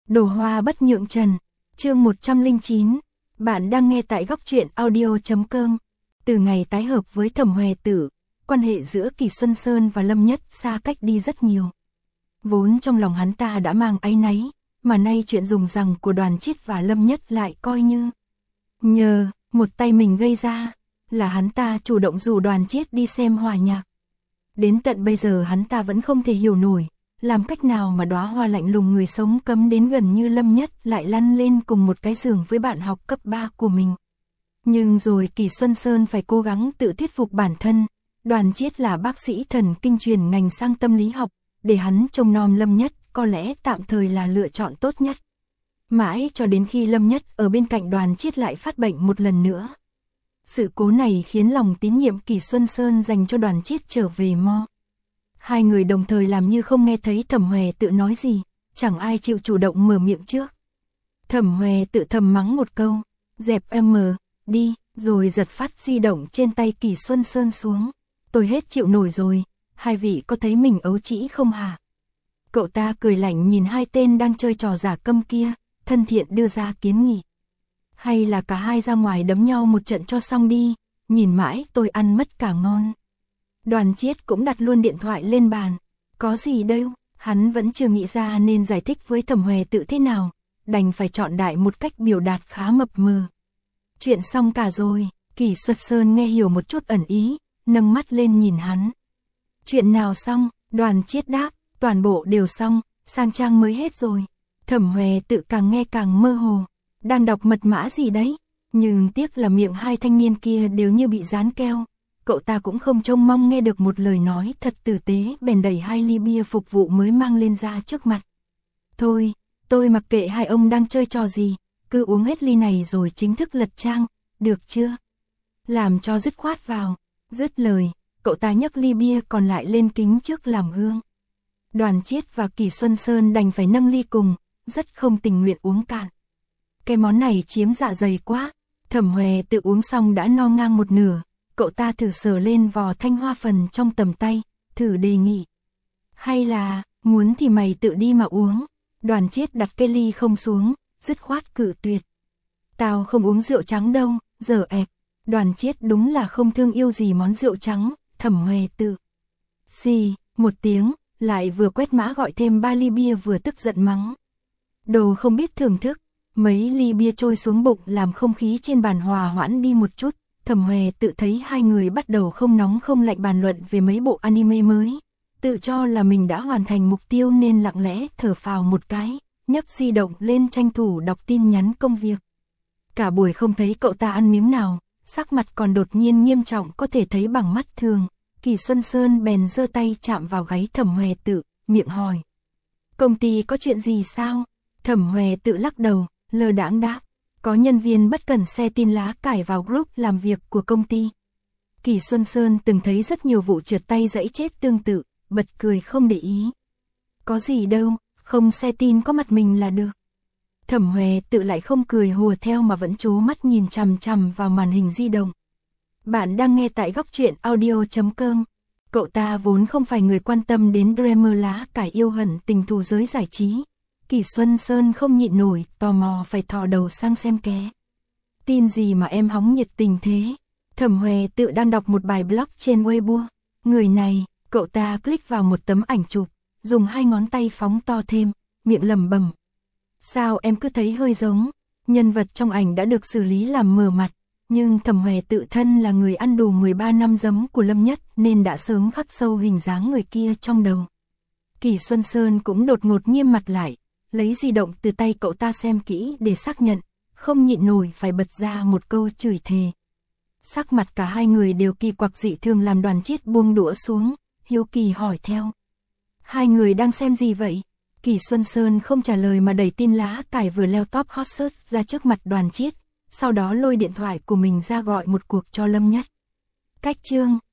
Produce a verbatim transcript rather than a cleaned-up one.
Đồ hoa bất nhượng trần, chương một trăm lẻ chín. Bạn đang nghe tại góc truyện audio chấm com. Từ ngày tái hợp với Thẩm Hòe Tử, quan hệ giữa Kỷ Xuân Sơn và Lâm Nhất xa cách đi rất nhiều. Vốn trong lòng hắn ta đã mang áy náy, mà nay chuyện dùng rằng của Đoàn Chiết và Lâm Nhất lại coi như nhờ một tay mình gây ra, là hắn ta chủ động rủ Đoàn Chiết đi xem hòa nhạc. Đến tận bây giờ hắn ta vẫn không thể hiểu nổi, làm cách nào mà đóa hoa lạnh lùng người sống cấm đến gần như Lâm Nhất lại lăn lên cùng một cái giường với bạn học cấp ba của mình. Nhưng rồi Kỷ Xuân Sơn phải cố gắng tự thuyết phục bản thân, Đoàn Chiết là bác sĩ thần kinh truyền ngành sang tâm lý học, để hắn trông nom Lâm Nhất có lẽ tạm thời là lựa chọn tốt nhất. Mãi cho đến khi Lâm Nhất ở bên cạnh Đoàn Chiết lại phát bệnh một lần nữa. Sự cố này khiến lòng tín nhiệm Kỷ Xuân Sơn dành cho Đoàn Chiết trở về mo. Hai người đồng thời làm như không nghe thấy Thẩm Hòe Tự nói gì, chẳng ai chịu chủ động mở miệng trước. Thẩm Hòe Tự thầm mắng một câu, dẹp em mờ, đi, rồi giật phát di động trên tay Kỷ Xuân Sơn xuống. Tôi hết chịu nổi rồi, hai vị có thấy mình ấu trĩ không hả? Cậu ta cười lạnh nhìn hai tên đang chơi trò giả câm kia, thân thiện đưa ra kiến nghị. Hay là cả hai ra ngoài đấm nhau một trận cho xong đi, nhìn mãi tôi ăn mất cả ngon. Đoàn Chiết cũng đặt luôn điện thoại lên bàn. Có gì đâu, hắn vẫn chưa nghĩ ra nên giải thích với Thẩm Hòe Tự thế nào, đành phải chọn đại một cách biểu đạt khá mập mờ. Chuyện xong cả rồi, Kỷ Xuân Sơn nghe hiểu một chút ẩn ý, nâng mắt lên nhìn hắn. Chuyện nào xong? Đoàn Chiết đáp, toàn bộ đều xong, sang trang mới hết rồi. Thẩm Hòe Tự càng nghe càng mơ hồ, đang đọc mật mã gì đấy, nhưng tiếc là miệng hai thanh niên kia đều như bị dán keo. Cậu ta cũng không trông mong nghe được một lời nói thật tử tế, bèn đẩy hai ly bia phục vụ mới mang lên ra trước mặt. Thôi, tôi mặc kệ hai ông đang chơi trò gì, cứ uống hết ly này rồi chính thức lật trang, được chưa? Làm cho dứt khoát vào. Dứt lời, cậu ta nhấc ly bia còn lại lên kính trước làm gương. Đoàn Chiết và Kỷ Xuân Sơn đành phải nâng ly cùng, rất không tình nguyện uống cạn. Cái món này chiếm dạ dày quá. Thẩm Hòe Tự uống xong đã no ngang một nửa. Cậu ta thử sờ lên vò thanh hoa phần trong tầm tay, thử đề nghị. Hay là, muốn thì mày tự đi mà uống. Đoàn Chiết đặt cái ly không xuống, dứt khoát cự tuyệt. Tao không uống rượu trắng đâu, dở ẹc. Đoàn Chiết đúng là không thương yêu gì món rượu trắng. Thẩm Hòe Tự xì một tiếng, lại vừa quét mã gọi thêm ba ly bia vừa tức giận mắng. Đồ không biết thưởng thức. Mấy ly bia trôi xuống bụng làm không khí trên bàn hòa hoãn đi một chút. Thẩm Hòe Tự thấy hai người bắt đầu không nóng không lạnh bàn luận về mấy bộ anime mới. Tự cho là mình đã hoàn thành mục tiêu nên lặng lẽ thở phào một cái, nhấc di động lên tranh thủ đọc tin nhắn công việc. Cả buổi không thấy cậu ta ăn miếng nào, sắc mặt còn đột nhiên nghiêm trọng có thể thấy bằng mắt thường. Kỷ Xuân Sơn bèn giơ tay chạm vào gáy Thẩm Hòe Tự, miệng hỏi. Công ty có chuyện gì sao? Thẩm Hòe Tự lắc đầu, lơ đãng đáp. Có nhân viên bất cẩn xe tin lá cải vào group làm việc của công ty. Kỷ Xuân Sơn từng thấy rất nhiều vụ trượt tay gãy chết tương tự, bật cười không để ý. Có gì đâu, không xe tin có mặt mình là được. Thẩm Hòe Tự lại không cười hùa theo mà vẫn trố mắt nhìn chằm chằm vào màn hình di động. Bạn đang nghe tại góc truyện audio chấm com. Cậu ta vốn không phải người quan tâm đến drama lá cải yêu hận tình thù giới giải trí. Kỷ Xuân Sơn không nhịn nổi, tò mò phải thò đầu sang xem ké. Tin gì mà em hóng nhiệt tình thế? Thẩm Hòe Tự đang đọc một bài blog trên Weibo. Người này, cậu ta click vào một tấm ảnh chụp, dùng hai ngón tay phóng to thêm, miệng lẩm bẩm. Sao em cứ thấy hơi giống? Nhân vật trong ảnh đã được xử lý làm mờ mặt, nhưng Thẩm Hòe Tự thân là người ăn đủ mười ba năm giấm của Lâm Nhất nên đã sớm khắc sâu hình dáng người kia trong đầu. Kỷ Xuân Sơn cũng đột ngột nghiêm mặt lại, lấy di động từ tay cậu ta xem kỹ để xác nhận, không nhịn nổi phải bật ra một câu chửi thề. Sắc mặt cả hai người đều kỳ quặc dị thường làm Đoàn Chiết buông đũa xuống, hiếu kỳ hỏi theo. Hai người đang xem gì vậy? Kỷ Xuân Sơn không trả lời mà đẩy tin lá cải vừa leo top hot search ra trước mặt Đoàn Chiết, sau đó lôi điện thoại của mình ra gọi một cuộc cho Lâm Nhất. Cách chương,